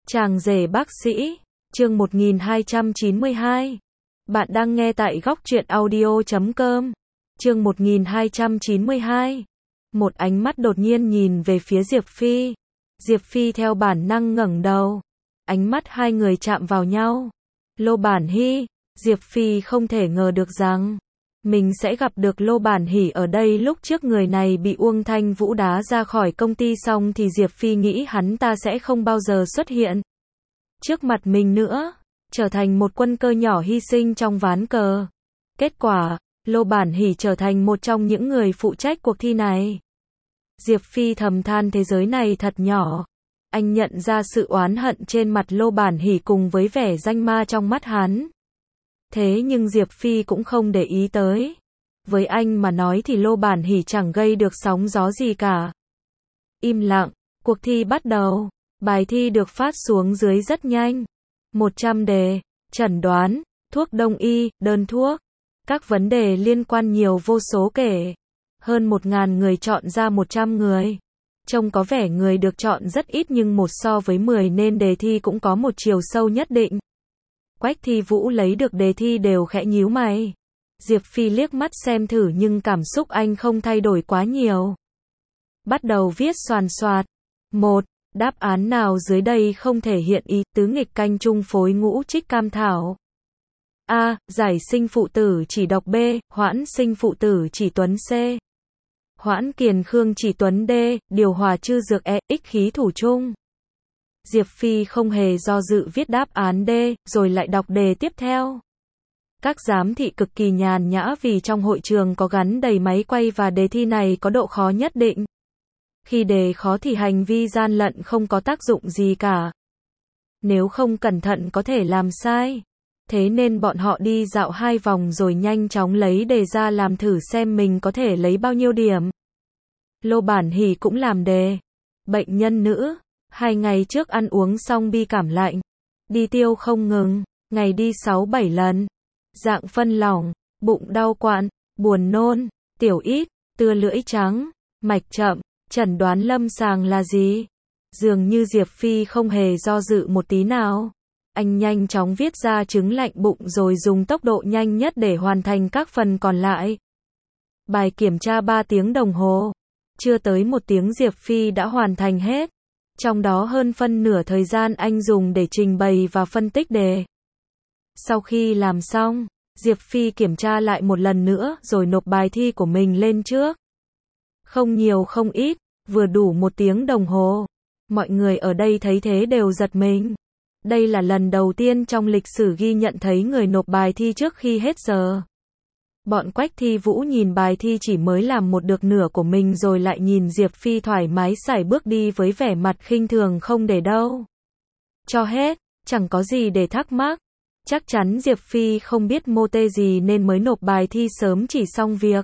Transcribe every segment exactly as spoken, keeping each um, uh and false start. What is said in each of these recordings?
Chàng rể bác sĩ, chương một nghìn hai trăm chín mươi hai. Bạn đang nghe tại góc truyện audio chấm com. Chương một nghìn hai trăm chín mươi hai. Một ánh mắt đột nhiên nhìn về phía Diệp Phi. Diệp Phi theo bản năng ngẩng đầu. Ánh mắt hai người chạm vào nhau. Lô Bản Hy, Diệp Phi không thể ngờ được rằng mình sẽ gặp được Lô Bản Hỷ ở đây. Lúc trước người này bị Uông Thanh Vũ đá ra khỏi công ty xong thì Diệp Phi nghĩ hắn ta sẽ không bao giờ xuất hiện trước mặt mình nữa, trở thành một quân cơ nhỏ hy sinh trong ván cờ. Kết quả, Lô Bản Hỷ trở thành một trong những người phụ trách cuộc thi này. Diệp Phi thầm than thế giới này thật nhỏ. Anh nhận ra sự oán hận trên mặt Lô Bản Hỷ cùng với vẻ danh ma trong mắt hắn. Thế nhưng Diệp Phi cũng không để ý tới. Với anh mà nói thì Lô Bản Hỷ chẳng gây được sóng gió gì cả. Im lặng, cuộc thi bắt đầu. Bài thi được phát xuống dưới rất nhanh. một trăm đề, chẩn đoán, thuốc đông y, đơn thuốc. Các vấn đề liên quan nhiều vô số kể. Hơn một nghìn người chọn ra một trăm người. Trông có vẻ người được chọn rất ít nhưng một so với mười nên đề thi cũng có một chiều sâu nhất định. Quách Thi Vũ lấy được đề thi đều khẽ nhíu mày. Diệp Phi liếc mắt xem thử nhưng cảm xúc anh không thay đổi quá nhiều. Bắt đầu viết xoàn xoạt. một. Đáp án nào dưới đây không thể hiện ý tứ nghịch canh chung phối ngũ trích cam thảo? A. Giải sinh phụ tử chỉ độc. B. Hoãn sinh phụ tử chỉ tuấn. C. Hoãn kiền khương chỉ tuấn. D. Điều hòa chư dược. E. Ích khí thủ chung. Diệp Phi không hề do dự viết đáp án D, rồi lại đọc đề tiếp theo. Các giám thị cực kỳ nhàn nhã vì trong hội trường có gắn đầy máy quay và đề thi này có độ khó nhất định. Khi đề khó thì hành vi gian lận không có tác dụng gì cả. Nếu không cẩn thận có thể làm sai. Thế nên bọn họ đi dạo hai vòng rồi nhanh chóng lấy đề ra làm thử xem mình có thể lấy bao nhiêu điểm. Lô Bản Hỷ cũng làm đề. Bệnh nhân nữ. Hai ngày trước ăn uống xong bi cảm lạnh. Đi tiêu không ngừng. Ngày đi sáu bảy lần. Dạng phân lỏng. Bụng đau quặn. Buồn nôn. Tiểu ít. Tưa lưỡi trắng. Mạch chậm. Chẩn đoán lâm sàng là gì? Dường như Diệp Phi không hề do dự một tí nào. Anh nhanh chóng viết ra chứng lạnh bụng rồi dùng tốc độ nhanh nhất để hoàn thành các phần còn lại. Bài kiểm tra ba tiếng đồng hồ. Chưa tới một tiếng Diệp Phi đã hoàn thành hết. Trong đó hơn phân nửa thời gian anh dùng để trình bày và phân tích đề. Sau khi làm xong, Diệp Phi kiểm tra lại một lần nữa rồi nộp bài thi của mình lên trước. Không nhiều không ít, vừa đủ một tiếng đồng hồ. Mọi người ở đây thấy thế đều giật mình. Đây là lần đầu tiên trong lịch sử ghi nhận thấy người nộp bài thi trước khi hết giờ. Bọn Quách Thi Vũ nhìn bài thi chỉ mới làm một được nửa của mình rồi lại nhìn Diệp Phi thoải mái sải bước đi với vẻ mặt khinh thường không để đâu. Cho hết, chẳng có gì để thắc mắc. Chắc chắn Diệp Phi không biết mô tê gì nên mới nộp bài thi sớm chỉ xong việc.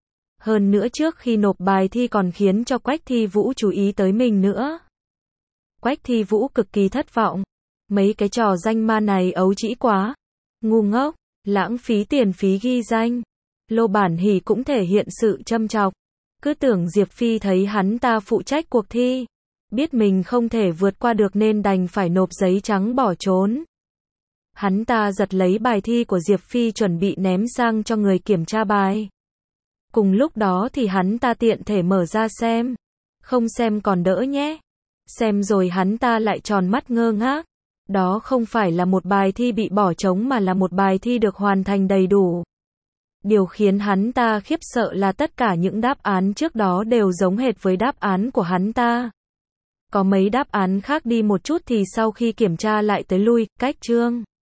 Hơn nữa trước khi nộp bài thi còn khiến cho Quách Thi Vũ chú ý tới mình nữa. Quách Thi Vũ cực kỳ thất vọng. Mấy cái trò danh ma này ấu trĩ quá. Ngu ngốc, lãng phí tiền phí ghi danh. Lô Bản Hỷ cũng thể hiện sự châm chọc. Cứ tưởng Diệp Phi thấy hắn ta phụ trách cuộc thi. Biết mình không thể vượt qua được nên đành phải nộp giấy trắng bỏ trốn. Hắn ta giật lấy bài thi của Diệp Phi chuẩn bị ném sang cho người kiểm tra bài. Cùng lúc đó thì hắn ta tiện thể mở ra xem. Không xem còn đỡ nhé. Xem rồi hắn ta lại tròn mắt ngơ ngác. Đó không phải là một bài thi bị bỏ trống mà là một bài thi được hoàn thành đầy đủ. Điều khiến hắn ta khiếp sợ là tất cả những đáp án trước đó đều giống hệt với đáp án của hắn ta. Có mấy đáp án khác đi một chút thì sau khi kiểm tra lại tới lui, cách chương.